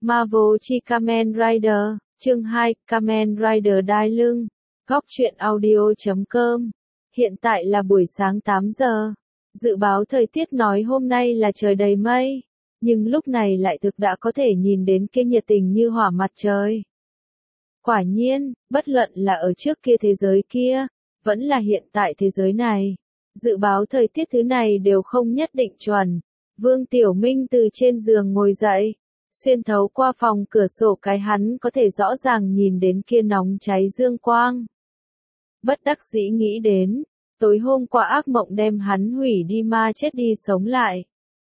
Marvel chi Kamen Rider, chương 2, Kamen Rider đai lưng. Góc truyện audio.com. Hiện tại là buổi sáng 8 giờ. Dự báo thời tiết nói hôm nay là trời đầy mây, nhưng lúc này lại thực đã có thể nhìn đến kia nhiệt tình như hỏa mặt trời. Quả nhiên, bất luận là ở trước kia thế giới kia, vẫn là hiện tại thế giới này, dự báo thời tiết thứ này đều không nhất định chuẩn. Vương Tiểu Minh từ trên giường ngồi dậy, xuyên thấu qua phòng cửa sổ cái hắn có thể rõ ràng nhìn đến kia nóng cháy dương quang. Bất đắc dĩ nghĩ đến, tối hôm qua ác mộng đem hắn hủy đi ma chết đi sống lại.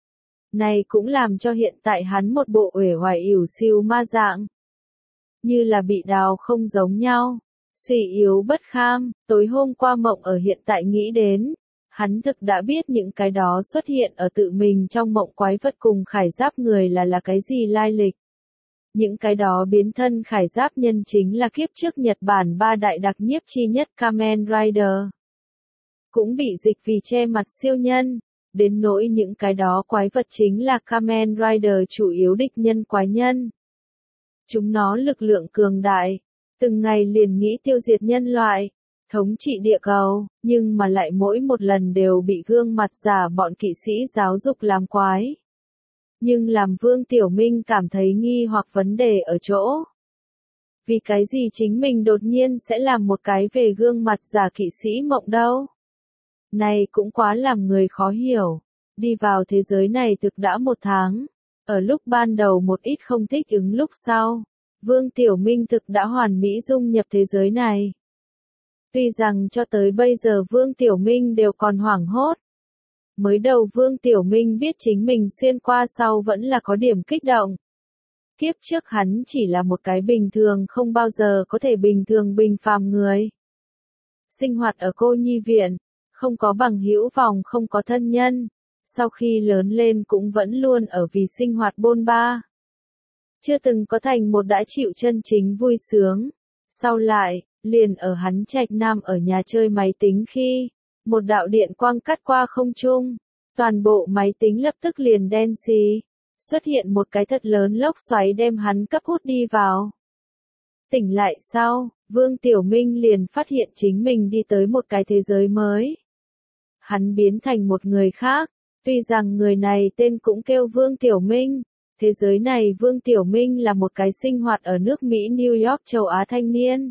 Này cũng làm cho hiện tại hắn một bộ uể oải ỉu xìu ma dạng. Như là bị đào không giống nhau, suy yếu bất kham, tối hôm qua mộng ở hiện tại nghĩ đến. Hắn thực đã biết những cái đó xuất hiện ở tự mình trong mộng quái vật cùng khải giáp người là cái gì lai lịch. Những cái đó biến thân khải giáp nhân chính là kiếp trước Nhật Bản ba đại đặc nhiếp chi nhất Kamen Rider. Cũng bị dịch vì che mặt siêu nhân, đến nỗi những cái đó quái vật chính là Kamen Rider chủ yếu địch nhân quái nhân. Chúng nó lực lượng cường đại, từng ngày liền nghĩ tiêu diệt nhân loại, thống trị địa cầu, nhưng mà lại mỗi một lần đều bị gương mặt giả bọn kỵ sĩ giáo dục làm quái. Nhưng làm Vương Tiểu Minh cảm thấy nghi hoặc vấn đề ở chỗ. Vì cái gì chính mình đột nhiên sẽ làm một cái về gương mặt giả kỵ sĩ mộng đâu? Này cũng quá làm người khó hiểu. Đi vào thế giới này thực đã 1 tháng. Ở lúc ban đầu một ít không thích ứng lúc sau, Vương Tiểu Minh thực đã hoàn mỹ dung nhập thế giới này. Tuy rằng cho tới bây giờ Vương Tiểu Minh đều còn hoảng hốt. Mới đầu Vương Tiểu Minh biết chính mình xuyên qua sau vẫn là có điểm kích động. Kiếp trước hắn chỉ là một cái bình thường không bao giờ có thể bình thường bình phàm người. Sinh hoạt ở cô nhi viện, không có bằng hữu vòng không có thân nhân. Sau khi lớn lên cũng vẫn luôn ở vì sinh hoạt bôn ba. Chưa từng có thành một đã chịu chân chính vui sướng. Sau lại, liền ở hắn Trạch Nam ở nhà chơi máy tính khi, một đạo điện quang cắt qua không trung, toàn bộ máy tính lập tức liền đen xì, xuất hiện một cái thật lớn lốc xoáy đem hắn cấp hút đi vào. Tỉnh lại sau, Vương Tiểu Minh liền phát hiện chính mình đi tới một cái thế giới mới. Hắn biến thành một người khác, tuy rằng người này tên cũng kêu Vương Tiểu Minh. Thế giới này Vương Tiểu Minh là một cái sinh hoạt ở nước Mỹ New York châu Á thanh niên.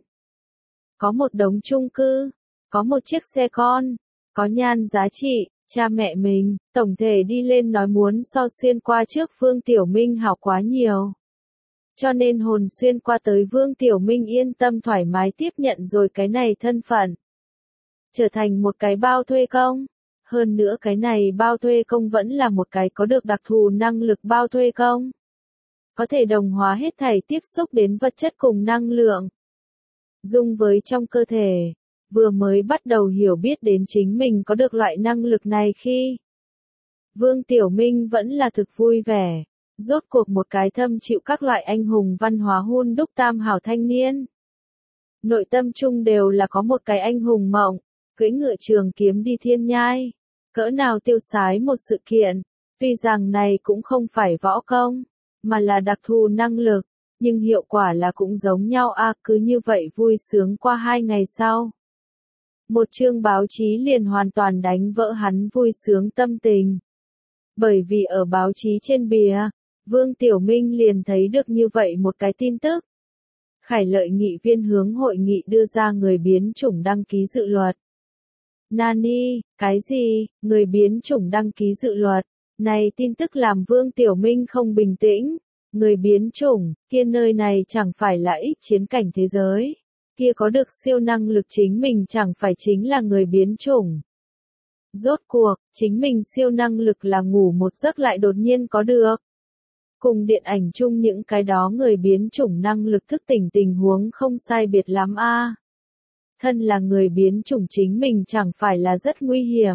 Có một đống chung cư, có một chiếc xe con, có nhan giá trị, cha mẹ mình, tổng thể đi lên nói muốn so xuyên qua trước Vương Tiểu Minh hảo quá nhiều. Cho nên hồn xuyên qua tới Vương Tiểu Minh yên tâm thoải mái tiếp nhận rồi cái này thân phận. Trở thành một cái bao thuê công. Hơn nữa cái này bao thuê công vẫn là một cái có được đặc thù năng lực bao thuê công. Có thể đồng hóa hết thảy tiếp xúc đến vật chất cùng năng lượng. Dung với trong cơ thể, vừa mới bắt đầu hiểu biết đến chính mình có được loại năng lực này khi. Vương Tiểu Minh vẫn là thực vui vẻ, rốt cuộc một cái thâm chịu các loại anh hùng văn hóa hun đúc tam hảo thanh niên. Nội tâm chung đều là có một cái anh hùng mộng, cưỡi ngựa trường kiếm đi thiên nhai. Cỡ nào tiêu sái một sự kiện, tuy rằng này cũng không phải võ công, mà là đặc thù năng lực, nhưng hiệu quả là cũng giống nhau cứ như vậy vui sướng qua 2 ngày sau. Một chương báo chí liền hoàn toàn đánh vỡ hắn vui sướng tâm tình. Bởi vì ở báo chí trên bìa, Vương Tiểu Minh liền thấy được như vậy một cái tin tức. Khải Lợi nghị viên hướng hội nghị đưa ra người biến chủng đăng ký dự luật. Nani, cái gì, người biến chủng đăng ký dự luật, này tin tức làm Vương Tiểu Minh không bình tĩnh, người biến chủng, kia nơi này chẳng phải là ích chiến cảnh thế giới, kia có được siêu năng lực chính mình chẳng phải chính là người biến chủng. Rốt cuộc, chính mình siêu năng lực là ngủ một giấc lại đột nhiên có được. Cùng điện ảnh chung những cái đó người biến chủng năng lực thức tỉnh tình huống không sai biệt lắm Thân là người biến chủng chính mình chẳng phải là rất nguy hiểm.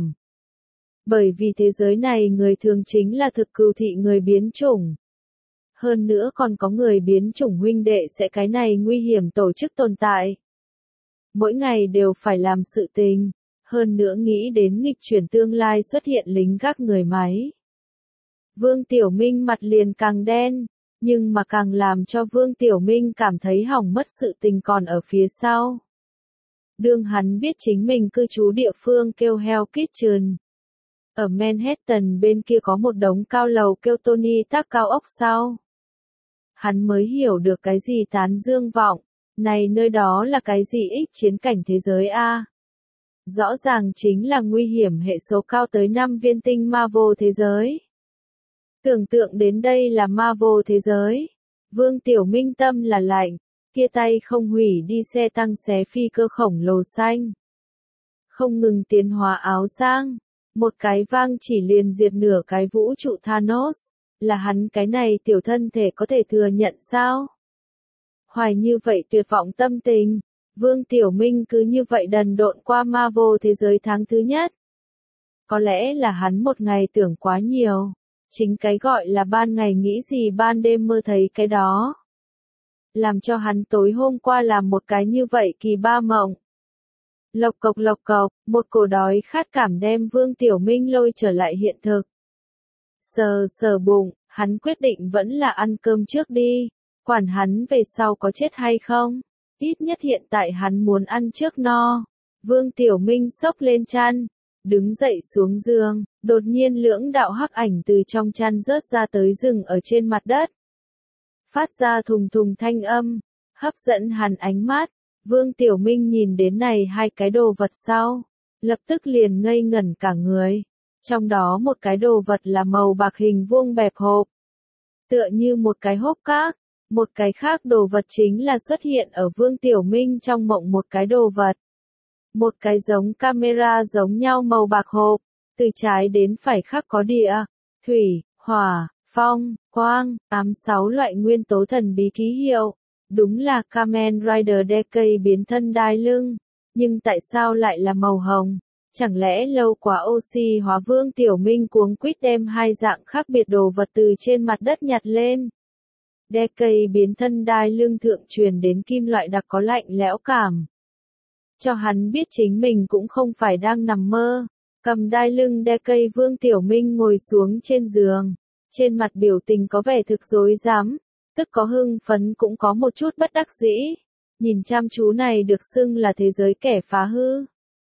Bởi vì thế giới này người thường chính là thực cừu thị người biến chủng. Hơn nữa còn có người biến chủng huynh đệ sẽ cái này nguy hiểm tổ chức tồn tại. Mỗi ngày đều phải làm sự tình, hơn nữa nghĩ đến nghịch chuyển tương lai xuất hiện lính gác người máy. Vương Tiểu Minh mặt liền càng đen, Nhưng mà càng làm cho Vương Tiểu Minh cảm thấy hỏng mất sự tình còn ở phía sau. Đương hắn biết chính mình cư trú địa phương kêu Hell Kitchen. Ở Manhattan bên kia có một đống cao lầu kêu Tony Tác cao ốc sau. Hắn mới hiểu được cái gì tán dương vọng, này nơi đó là cái gì ích chiến cảnh thế giới a? Rõ ràng chính là nguy hiểm hệ số cao tới 5 viên tinh Marvel thế giới. Tưởng tượng đến đây là Marvel thế giới. Vương Tiểu Minh tâm là lạnh, kia tay không hủy đi xe tăng xé phi cơ khổng lồ xanh. Không ngừng tiến hóa áo sang, một cái vang chỉ liền diệt nửa cái vũ trụ Thanos, là hắn cái này tiểu thân thể có thể thừa nhận sao? Hoài như vậy tuyệt vọng tâm tình, Vương Tiểu Minh cứ như vậy đần độn qua Marvel thế giới tháng thứ nhất. Có lẽ là hắn một ngày tưởng quá nhiều. Chính cái gọi là ban ngày nghĩ gì ban đêm mơ thấy cái đó. Làm cho hắn tối hôm qua làm một cái như vậy kỳ ba mộng. Lộc cộc, một cổ đói khát cảm đem Vương Tiểu Minh lôi trở lại hiện thực. Sờ bụng, hắn quyết định vẫn là ăn cơm trước đi, quản hắn về sau có chết hay không. Ít nhất hiện tại hắn muốn ăn trước no. Vương Tiểu Minh xốc lên chăn, đứng dậy xuống giường, đột nhiên lưỡng đạo hắc ảnh từ trong chăn rớt ra tới rừng ở trên mặt đất. Phát ra thùng thùng thanh âm, hấp dẫn hắn ánh mắt. Vương Tiểu Minh nhìn đến này hai cái đồ vật sau, lập tức liền ngây ngẩn cả người. Trong đó một cái đồ vật là màu bạc hình vuông bẹp hộp, tựa như một cái hộp cát. Một cái khác đồ vật chính là xuất hiện ở Vương Tiểu Minh trong mộng một cái đồ vật. Một cái giống camera giống nhau màu bạc hộp, từ trái đến phải khắc có địa, thủy, hỏa, phong, quang, 6 loại nguyên tố thần bí ký hiệu. Đúng là Kamen Rider Decade biến thân đai lưng, nhưng tại sao lại là màu hồng? Chẳng lẽ lâu quá oxy hóa? Vương Tiểu Minh cuống quýt đem hai dạng khác biệt đồ vật từ trên mặt đất nhặt lên. Decade biến thân đai lưng thượng truyền đến kim loại đặc có lạnh lẽo cảm. Cho hắn biết chính mình cũng không phải đang nằm mơ. Cầm đai lưng Decade, Vương Tiểu Minh ngồi xuống trên giường. Trên mặt biểu tình có vẻ thực rối rắm, tức có hưng phấn cũng có một chút bất đắc dĩ. Nhìn chăm chú này được xưng là thế giới kẻ phá hư.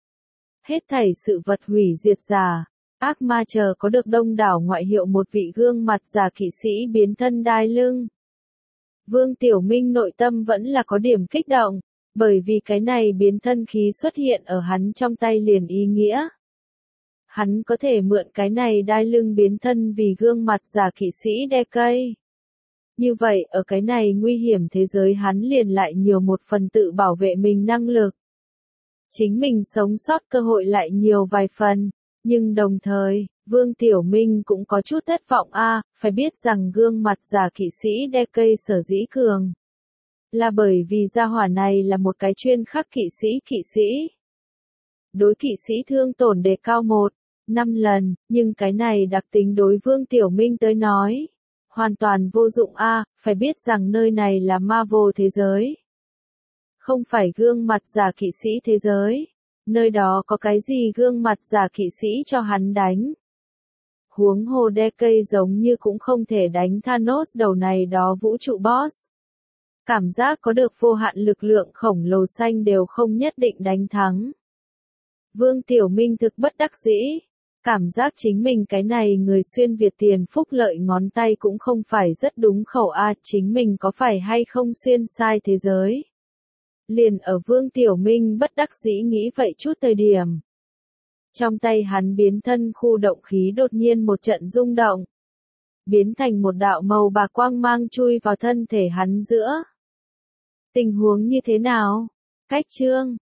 Hết thảy sự vật hủy diệt giả, ác ma chờ có được đông đảo ngoại hiệu một vị gương mặt giả kỵ sĩ biến thân đai lưng. Vương Tiểu Minh nội tâm vẫn là có điểm kích động, bởi vì cái này biến thân khí xuất hiện ở hắn trong tay liền ý nghĩa. Hắn có thể mượn cái này đai lưng biến thân vì gương mặt giả kỵ sĩ Decade. Như vậy ở cái này nguy hiểm thế giới hắn liền lại nhiều một phần tự bảo vệ mình năng lực. Chính mình sống sót cơ hội lại nhiều vài phần, nhưng đồng thời, Vương Tiểu Minh cũng có chút thất vọng phải biết rằng gương mặt giả kỵ sĩ Decade sở dĩ cường. Là bởi vì gia hỏa này là một cái chuyên khắc kỵ sĩ. Đối kỵ sĩ thương tổn đề cao 1-5 lần, nhưng cái này đặc tính đối Vương Tiểu Minh tới nói. Hoàn toàn vô dụng phải biết rằng nơi này là Marvel thế giới. Không phải gương mặt giả kỵ sĩ thế giới. Nơi đó có cái gì gương mặt giả kỵ sĩ cho hắn đánh. Huống hồ Decade giống như cũng không thể đánh Thanos đầu này đó vũ trụ boss. Cảm giác có được vô hạn lực lượng khổng lồ xanh đều không nhất định đánh thắng. Vương Tiểu Minh thực bất đắc dĩ. Cảm giác chính mình cái này người xuyên Việt tiền phúc lợi ngón tay cũng không phải rất đúng khẩu chính mình có phải hay không xuyên sai thế giới. Liền ở Vương Tiểu Minh bất đắc dĩ nghĩ vậy chút thời điểm. Trong tay hắn biến thân khu động khí đột nhiên một trận rung động. Biến thành một đạo màu bạc quang mang chui vào thân thể hắn giữa. Tình huống như thế nào? Cách chương